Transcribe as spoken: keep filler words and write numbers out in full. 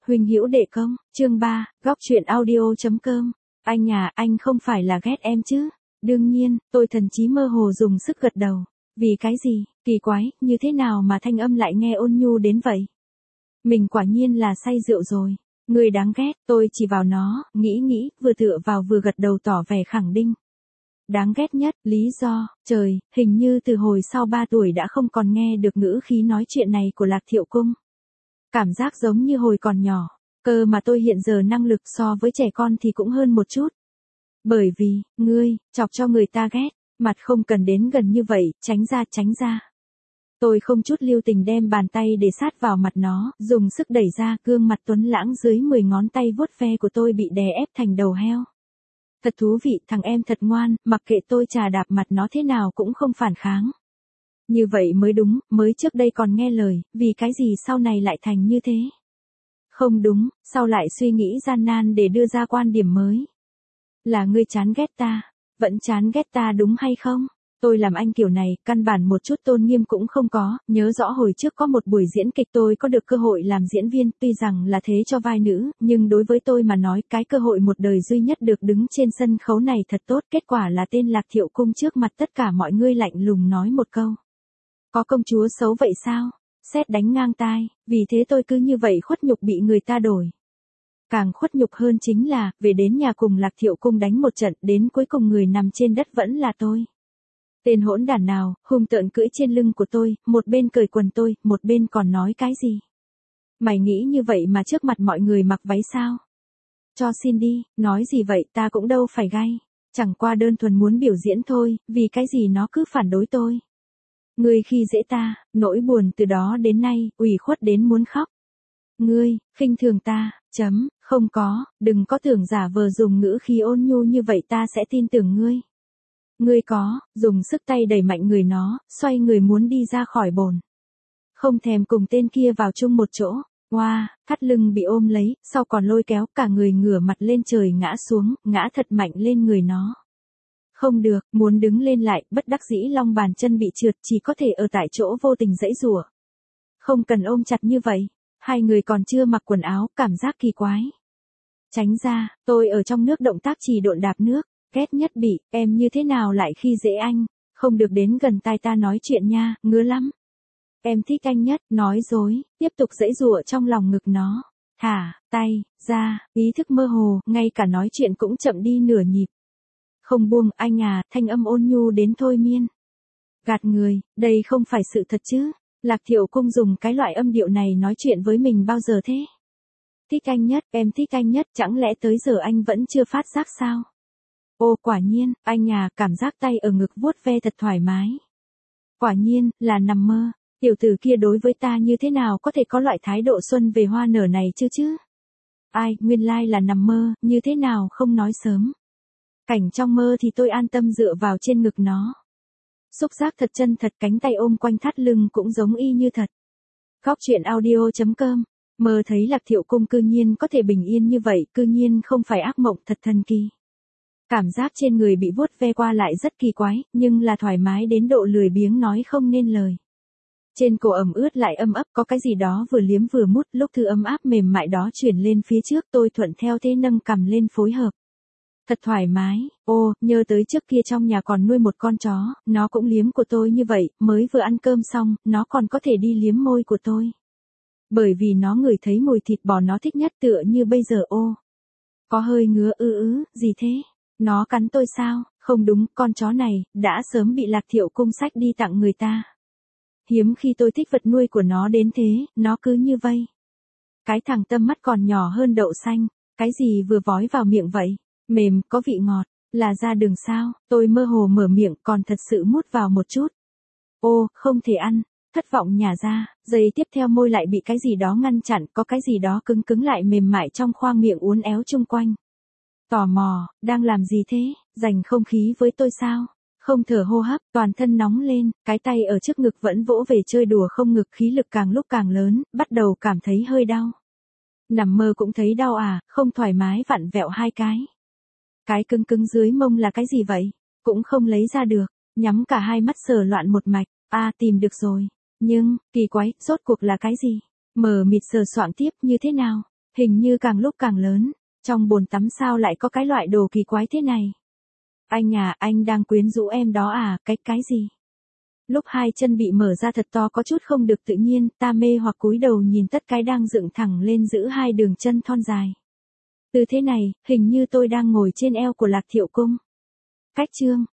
Huynh hữu đệ công, chương ba, góc truyện audio.com. Anh à, anh không phải là ghét em chứ? Đương nhiên, tôi thần trí mơ hồ dùng sức gật đầu. Vì cái gì? Kỳ quái, như thế nào mà thanh âm lại nghe ôn nhu đến vậy? Mình quả nhiên là say rượu rồi. Người đáng ghét, tôi chỉ vào nó, nghĩ nghĩ, vừa tựa vào vừa gật đầu tỏ vẻ khẳng định. Đáng ghét nhất, lý do, trời, hình như từ hồi sau ba tuổi đã không còn nghe được ngữ khí nói chuyện này của Lạc Thiệu Cung. Cảm giác giống như hồi còn nhỏ, cơ mà tôi hiện giờ năng lực so với trẻ con thì cũng hơn một chút. Bởi vì, ngươi, chọc cho người ta ghét, mặt không cần đến gần như vậy, tránh ra tránh ra. Tôi không chút lưu tình đem bàn tay để sát vào mặt nó, dùng sức đẩy ra, gương mặt tuấn lãng dưới mười ngón tay vuốt ve của tôi bị đè ép thành đầu heo. Thật thú vị, thằng em thật ngoan, mặc kệ tôi chà đạp mặt nó thế nào cũng không phản kháng. Như vậy mới đúng, mới trước đây còn nghe lời, vì cái gì sau này lại thành như thế? Không đúng, sau lại suy nghĩ gian nan để đưa ra quan điểm mới. Là ngươi chán ghét ta, vẫn chán ghét ta đúng hay không? Tôi làm anh kiểu này, căn bản một chút tôn nghiêm cũng không có, nhớ rõ hồi trước có một buổi diễn kịch tôi có được cơ hội làm diễn viên, tuy rằng là thế cho vai nữ, nhưng đối với tôi mà nói cái cơ hội một đời duy nhất được đứng trên sân khấu này thật tốt, kết quả là tên Lạc Thiệu Cung trước mặt tất cả mọi người lạnh lùng nói một câu. Có công chúa xấu vậy sao? Sét đánh ngang tai, vì thế tôi cứ như vậy khuất nhục bị người ta đổi. Càng khuất nhục hơn chính là, về đến nhà cùng Lạc Thiệu Cung đánh một trận, đến cuối cùng người nằm trên đất vẫn là tôi. Tên hỗn đản nào, hung tợn cưỡi trên lưng của tôi, một bên cởi quần tôi, một bên còn nói cái gì? Mày nghĩ như vậy mà trước mặt mọi người mặc váy sao? Cho xin đi, nói gì vậy, ta cũng đâu phải gay. Chẳng qua đơn thuần muốn biểu diễn thôi, vì cái gì nó cứ phản đối tôi. Ngươi khi dễ ta, nỗi buồn từ đó đến nay, ủy khuất đến muốn khóc. Ngươi, khinh thường ta, chấm, không có, đừng có tưởng giả vờ dùng ngữ khí ôn nhu như vậy ta sẽ tin tưởng ngươi. Ngươi có, dùng sức tay đẩy mạnh người nó, xoay người muốn đi ra khỏi bồn. Không thèm cùng tên kia vào chung một chỗ, oa, wow, thắt lưng bị ôm lấy, sau còn lôi kéo cả người ngửa mặt lên trời ngã xuống, ngã thật mạnh lên người nó. Không được, muốn đứng lên lại, bất đắc dĩ long bàn chân bị trượt chỉ có thể ở tại chỗ vô tình giãy giụa. Không cần ôm chặt như vậy, hai người còn chưa mặc quần áo, cảm giác kỳ quái. Tránh ra, tôi ở trong nước động tác chỉ độn đạp nước, ghét nhất bị, em như thế nào lại khi dễ anh, không được đến gần tai ta nói chuyện nha, ngứa lắm. Em thích anh nhất, nói dối, tiếp tục giãy giụa trong lòng ngực nó. Thả, tay, ra, ý thức mơ hồ, ngay cả nói chuyện cũng chậm đi nửa nhịp. Không buông, anh à, thanh âm ôn nhu đến thôi miên. Gạt người, đây không phải sự thật chứ. Lạc Thiệu Cung dùng cái loại âm điệu này nói chuyện với mình bao giờ thế? Thích anh nhất, em thích anh nhất, chẳng lẽ tới giờ anh vẫn chưa phát giác sao? Ô quả nhiên, anh à, cảm giác tay ở ngực vuốt ve thật thoải mái. Quả nhiên, là nằm mơ, tiểu tử kia đối với ta như thế nào có thể có loại thái độ xuân về hoa nở này chứ chứ? Ai, nguyên lai là nằm mơ, như thế nào không nói sớm. Cảnh trong mơ thì tôi an tâm dựa vào trên ngực nó. Xúc giác thật chân thật, cánh tay ôm quanh thắt lưng cũng giống y như thật. Góc truyện audio.com. Mơ thấy Lạc Thiệu Cung cư nhiên có thể bình yên như vậy, cư nhiên không phải ác mộng, thật thần kỳ. Cảm giác trên người bị vuốt ve qua lại rất kỳ quái, nhưng là thoải mái đến độ lười biếng nói không nên lời. Trên cổ ẩm ướt lại âm ấp, có cái gì đó vừa liếm vừa mút, lúc thứ ấm áp mềm mại đó chuyển lên phía trước, tôi thuận theo thế nâng cằm lên phối hợp. Thật thoải mái, ô, nhớ tới trước kia trong nhà còn nuôi một con chó, nó cũng liếm của tôi như vậy, mới vừa ăn cơm xong, nó còn có thể đi liếm môi của tôi. Bởi vì nó ngửi thấy mùi thịt bò nó thích nhất tựa như bây giờ ô. Có hơi ngứa ư ứ, gì thế? Nó cắn tôi sao? Không đúng, con chó này, đã sớm bị Lạc Thiệu Cung xách đi tặng người ta. Hiếm khi tôi thích vật nuôi của nó đến thế, nó cứ như vây. Cái thằng tâm mắt còn nhỏ hơn đậu xanh, cái gì vừa vói vào miệng vậy? Mềm, có vị ngọt, là ra đường sao? Tôi mơ hồ mở miệng còn thật sự mút vào một chút. Ô, không thể ăn, thất vọng nhả ra, giây tiếp theo môi lại bị cái gì đó ngăn chặn, có cái gì đó cứng cứng lại mềm mại trong khoang miệng uốn éo chung quanh. Tò mò, đang làm gì thế? Giành không khí với tôi sao? Không thở hô hấp, toàn thân nóng lên, cái tay ở trước ngực vẫn vỗ về chơi đùa không ngực, khí lực càng lúc càng lớn, bắt đầu cảm thấy hơi đau. Nằm mơ cũng thấy đau à, không thoải mái vặn vẹo hai cái. Cái cứng cứng dưới mông là cái gì vậy? Cũng không lấy ra được, nhắm cả hai mắt sờ loạn một mạch, a à, tìm được rồi. Nhưng, kỳ quái, rốt cuộc là cái gì? Mờ mịt sờ soạng tiếp như thế nào? Hình như càng lúc càng lớn, trong bồn tắm sao lại có cái loại đồ kỳ quái thế này? Anh à, anh đang quyến rũ em đó à, cái cái gì? Lúc hai chân bị mở ra thật to có chút không được tự nhiên, ta mê hoặc cúi đầu nhìn tất cái đang dựng thẳng lên giữ hai đường chân thon dài. Từ thế này, hình như tôi đang ngồi trên eo của Lạc Thiệu Cung. Cách chương